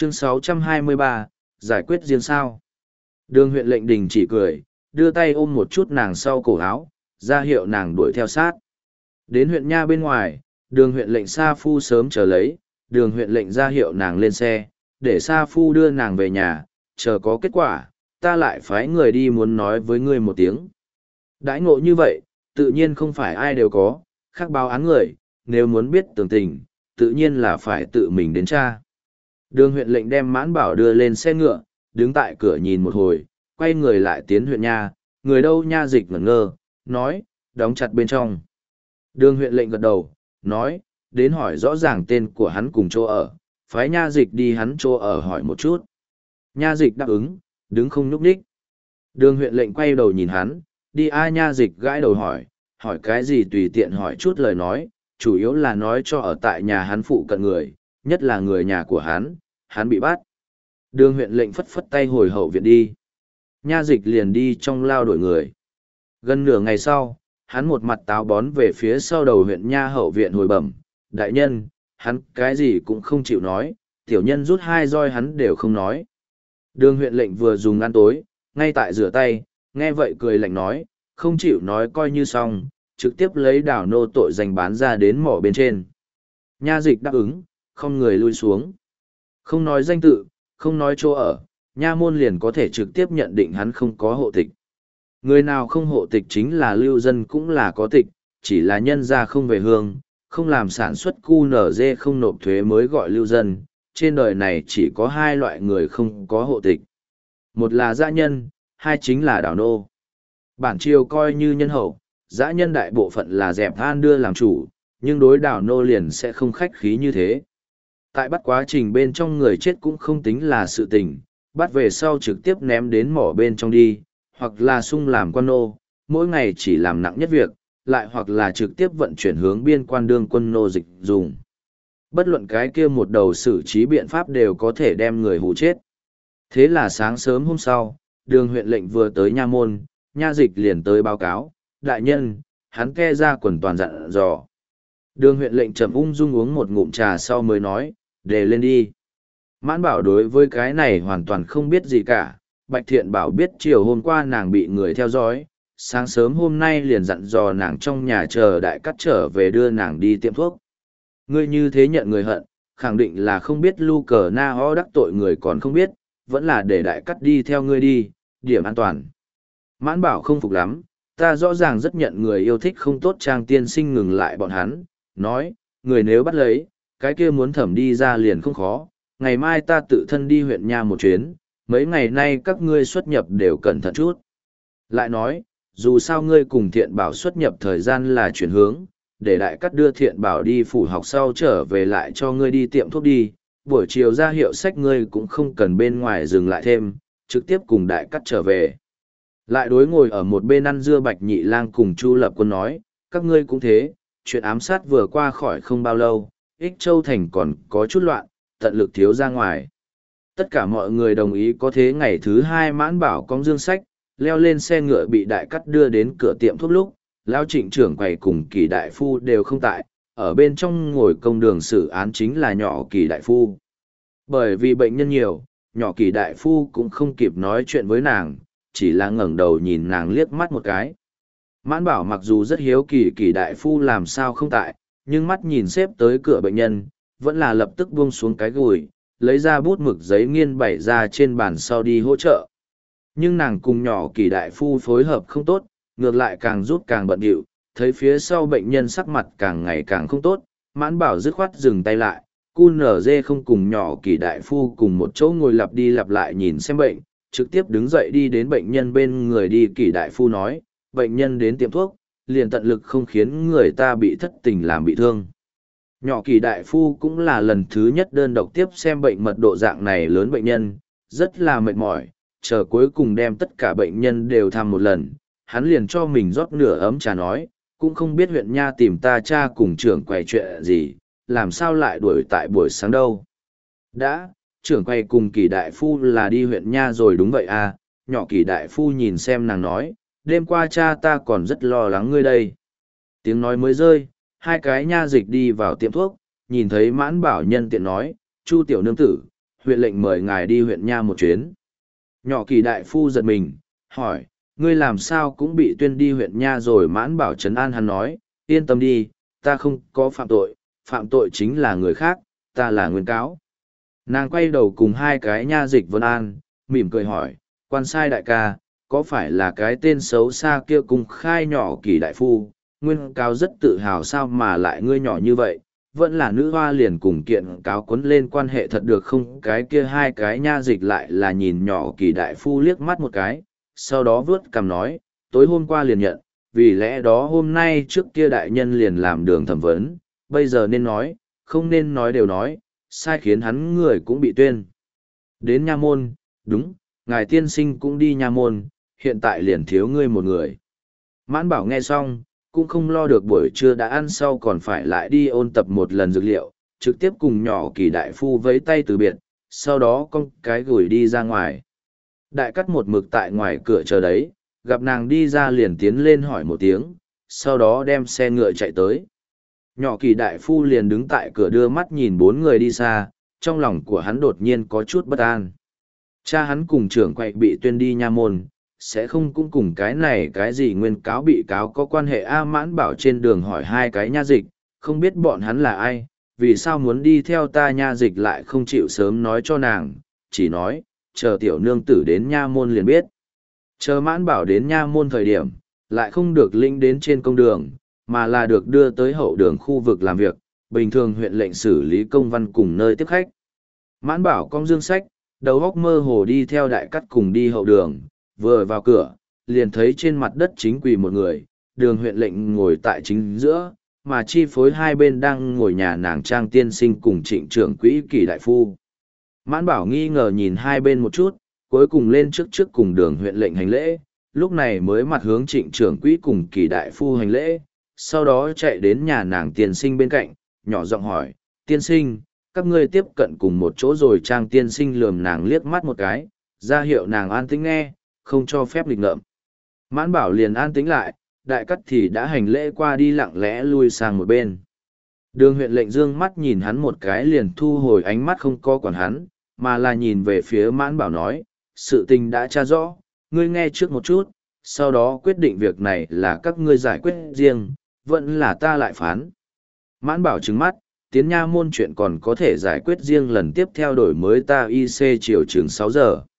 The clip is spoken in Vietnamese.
Chương 623, giải quyết riêng sao. Đường huyện lệnh đình chỉ cười, đưa tay ôm một chút nàng sau cổ áo, ra hiệu nàng đuổi theo sát. Đến huyện nha bên ngoài, đường huyện lệnh Sa Phu sớm chờ lấy, đường huyện lệnh ra hiệu nàng lên xe, để Sa Phu đưa nàng về nhà, chờ có kết quả, ta lại phái người đi muốn nói với ngươi một tiếng. Đãi ngộ như vậy, tự nhiên không phải ai đều có, khác báo án người, nếu muốn biết tường tình, tự nhiên là phải tự mình đến tra. Đường huyện lệnh đem Mãn Bảo đưa lên xe ngựa, đứng tại cửa nhìn một hồi, quay người lại tiến huyện nha, người đâu nha dịch ngẩn ngơ, nói, đóng chặt bên trong. Đường huyện lệnh gật đầu, nói, đến hỏi rõ ràng tên của hắn cùng chỗ ở, phái nha dịch đi hắn chỗ ở hỏi một chút. Nha dịch đáp ứng, đứng không nhúc nhích. Đường huyện lệnh quay đầu nhìn hắn, đi ai nha dịch gãi đầu hỏi cái gì tùy tiện hỏi chút lời nói, chủ yếu là nói cho ở tại nhà hắn phụ cận người, nhất là người nhà của hắn bị bắt. Đường huyện lệnh phất phất tay hồi hậu viện đi. Nha dịch liền đi trong lao đổi người. Gần nửa ngày sau, hắn một mặt táo bón về phía sau đầu huyện nha hậu viện hồi bẩm, đại nhân, hắn cái gì cũng không chịu nói, tiểu nhân rút 2 roi hắn đều không nói. Đường huyện lệnh vừa dùng ăn tối, ngay tại rửa tay, nghe vậy cười lạnh nói, không chịu nói coi như xong, trực tiếp lấy đảo nô tội danh bán ra đến mỏ bên trên. Nha dịch đáp ứng, không người lui xuống. Không nói danh tự, không nói chỗ ở, nha môn liền có thể trực tiếp nhận định hắn không có hộ tịch. Người nào không hộ tịch chính là lưu dân cũng là có tịch, chỉ là nhân gia không về hương, không làm sản xuất QNZ không nộp thuế mới gọi lưu dân. Trên đời này chỉ có 2 loại người không có hộ tịch. Một là dã nhân, 2 chính là đảo nô. Bản triều coi như nhân hậu, dã nhân đại bộ phận là dẹp than đưa làm chủ, nhưng đối đảo nô liền sẽ không khách khí như thế. Tại bắt quá trình bên trong người chết cũng không tính là sự tình, bắt về sau trực tiếp ném đến mỏ bên trong đi, hoặc là sung làm quan nô, mỗi ngày chỉ làm nặng nhất việc, lại hoặc là trực tiếp vận chuyển hướng biên quan đương quân nô dịch dùng. Bất luận cái kia một đầu xử trí biện pháp đều có thể đem người hù chết. Thế là sáng sớm hôm sau, đường huyện lệnh vừa tới nha môn, nha dịch liền tới báo cáo, đại nhân, hắn ke ra quần toàn dặn dò. Đường huyện lệnh trầm ung dung uống một ngụm trà sau mới nói, để lên đi. Mãn Bảo đối với cái này hoàn toàn không biết gì cả, Bạch Thiện Bảo biết chiều hôm qua nàng bị người theo dõi, sáng sớm hôm nay liền dặn dò nàng trong nhà chờ đại cắt trở về đưa nàng đi tiệm thuốc. Ngươi như thế nhận người hận, khẳng định là không biết lu cờ na ho đắc tội người còn không biết, vẫn là để đại cắt đi theo ngươi đi, điểm an toàn. Mãn Bảo không phục lắm, ta rõ ràng rất nhận người yêu thích không tốt Trang tiên sinh ngừng lại bọn hắn, nói, người nếu bắt lấy, cái kia muốn thẩm đi ra liền không khó, ngày mai ta tự thân đi huyện nha một chuyến, mấy ngày nay các ngươi xuất nhập đều cẩn thận chút. Lại nói, dù sao ngươi cùng Thiện Bảo xuất nhập thời gian là chuyển hướng, để đại cắt đưa Thiện Bảo đi phủ học sau trở về lại cho ngươi đi tiệm thuốc đi, buổi chiều ra hiệu sách ngươi cũng không cần bên ngoài dừng lại thêm, trực tiếp cùng đại cắt trở về. Lại đối ngồi ở một bên ăn dưa Bạch Nhị Lang cùng Chu Lập Quân nói, các ngươi cũng thế, chuyện ám sát vừa qua khỏi không bao lâu, Ích Châu Thành còn có chút loạn, tận lực thiếu ra ngoài. Tất cả mọi người đồng ý có thế ngày thứ 2 Mãn Bảo cong dương sách, leo lên xe ngựa bị đại cắt đưa đến cửa tiệm thuốc lúc, Lão Trịnh trưởng quầy cùng Kỳ đại phu đều không tại, ở bên trong ngồi công đường xử án chính là nhỏ Kỳ đại phu. Bởi vì bệnh nhân nhiều, nhỏ Kỳ đại phu cũng không kịp nói chuyện với nàng, chỉ là ngẩng đầu nhìn nàng liếc mắt một cái. Mãn Bảo mặc dù rất hiếu kỳ Kỳ đại phu làm sao không tại, nhưng mắt nhìn xếp tới cửa bệnh nhân, vẫn là lập tức buông xuống cái gùi, lấy ra bút mực giấy nghiên bày ra trên bàn sau đi hỗ trợ. Nhưng nàng cùng nhỏ Kỳ đại phu phối hợp không tốt, ngược lại càng rút càng bận rộn, thấy phía sau bệnh nhân sắc mặt càng ngày càng không tốt, Mãn Bảo dứt khoát dừng tay lại, QNZ không cùng nhỏ Kỳ đại phu cùng một chỗ ngồi lặp đi lặp lại nhìn xem bệnh, trực tiếp đứng dậy đi đến bệnh nhân bên người đi Kỳ đại phu nói, bệnh nhân đến tiệm thuốc, liền tận lực không khiến người ta bị thất tình làm bị thương. Nhỏ Kỳ đại phu cũng là lần thứ nhất đơn độc tiếp xem bệnh mật độ dạng này lớn bệnh nhân, rất là mệt mỏi, chờ cuối cùng đem tất cả bệnh nhân đều thăm một lần, hắn liền cho mình rót nửa ấm trà nói, cũng không biết huyện nha tìm ta cha cùng trưởng quầy chuyện gì, làm sao lại đuổi tại buổi sáng đâu. Đã, trưởng quầy cùng Kỳ đại phu là đi huyện nha rồi đúng vậy à, nhỏ Kỳ đại phu nhìn xem nàng nói, đêm qua cha ta còn rất lo lắng ngươi đây. Tiếng nói mới rơi, 2 cái nha dịch đi vào tiệm thuốc, nhìn thấy Mãn Bảo nhân tiện nói, Chu tiểu nương tử, huyện lệnh mời ngài đi huyện nha một chuyến. Nhỏ Kỳ đại phu giật mình, hỏi, ngươi làm sao cũng bị tuyên đi huyện nha rồi? Mãn Bảo trấn an hắn nói, yên tâm đi, ta không có phạm tội chính là người khác, ta là nguyên cáo. Nàng quay đầu cùng hai cái nha dịch Vân An, mỉm cười hỏi, quan sai đại ca, có phải là cái tên xấu xa kia cùng khai Nhỏ Kỳ đại phu? Nguyên cáo rất tự hào sao mà lại ngươi nhỏ như vậy, vẫn là nữ hoa liền cùng kiện cáo quấn lên quan hệ thật được không? Cái kia hai cái nha dịch lại là nhìn Nhỏ Kỳ đại phu liếc mắt một cái, sau đó vớt cằm nói, tối hôm qua liền nhận, vì lẽ đó hôm nay trước kia đại nhân liền làm đường thẩm vấn, bây giờ nên nói, không nên nói đều nói, sai khiến hắn người cũng bị tuyên. Đến nha môn, đúng, ngài tiên sinh cũng đi nha môn, hiện tại liền thiếu ngươi một người. Mãn Bảo nghe xong, cũng không lo được buổi trưa đã ăn sau còn phải lại đi ôn tập một lần dược liệu, trực tiếp cùng Nhỏ Kỳ đại phu vẫy tay từ biệt, sau đó con cái gửi đi ra ngoài. Đại cắt một mực tại ngoài cửa chờ đấy, gặp nàng đi ra liền tiến lên hỏi một tiếng, sau đó đem xe ngựa chạy tới. Nhỏ Kỳ đại phu liền đứng tại cửa đưa mắt nhìn bốn người đi xa, trong lòng của hắn đột nhiên có chút bất an. Cha hắn cùng trưởng quậy bị tuyên đi nha môn, sẽ không cũng cùng cái này cái gì nguyên cáo bị cáo có quan hệ. Mãn Bảo trên đường hỏi hai cái nha dịch, không biết bọn hắn là ai, vì sao muốn đi theo ta? Nha dịch lại không chịu sớm nói cho nàng, chỉ nói, chờ tiểu nương tử đến nha môn liền biết. Chờ Mãn Bảo đến nha môn thời điểm, lại không được linh đến trên công đường, mà là được đưa tới hậu đường khu vực làm việc, bình thường huyện lệnh xử lý công văn cùng nơi tiếp khách. Mãn Bảo cong dương sách, đầu óc mơ hồ đi theo đại cắt cùng đi hậu đường, vừa vào cửa, liền thấy trên mặt đất chính quỳ một người, đường huyện lệnh ngồi tại chính giữa, mà chi phối hai bên đang ngồi nhà nàng Trang tiên sinh cùng Trịnh trưởng quỹ Kỳ đại phu. Mãn Bảo nghi ngờ nhìn hai bên một chút, cuối cùng lên trước cùng đường huyện lệnh hành lễ, lúc này mới mặt hướng Trịnh trưởng quỹ cùng Kỳ đại phu hành lễ, sau đó chạy đến nhà nàng tiên sinh bên cạnh, nhỏ giọng hỏi, tiên sinh, các ngươi tiếp cận cùng một chỗ rồi? Trang tiên sinh lườm nàng liếc mắt một cái, ra hiệu nàng an tĩnh nghe, không cho phép lịch ngợm. Mãn Bảo liền an tĩnh lại, đại cắt thì đã hành lễ qua đi lặng lẽ lui sang một bên. Đường huyện lệnh dương mắt nhìn hắn một cái liền thu hồi ánh mắt không có quản hắn, mà là nhìn về phía Mãn Bảo nói, sự tình đã tra rõ, ngươi nghe trước một chút, sau đó quyết định việc này là các ngươi giải quyết riêng, vẫn là ta lại phán. Mãn Bảo trừng mắt, tiến nha môn chuyện còn có thể giải quyết riêng, lần tiếp theo đổi mới ta IC chiều chừng 6 giờ.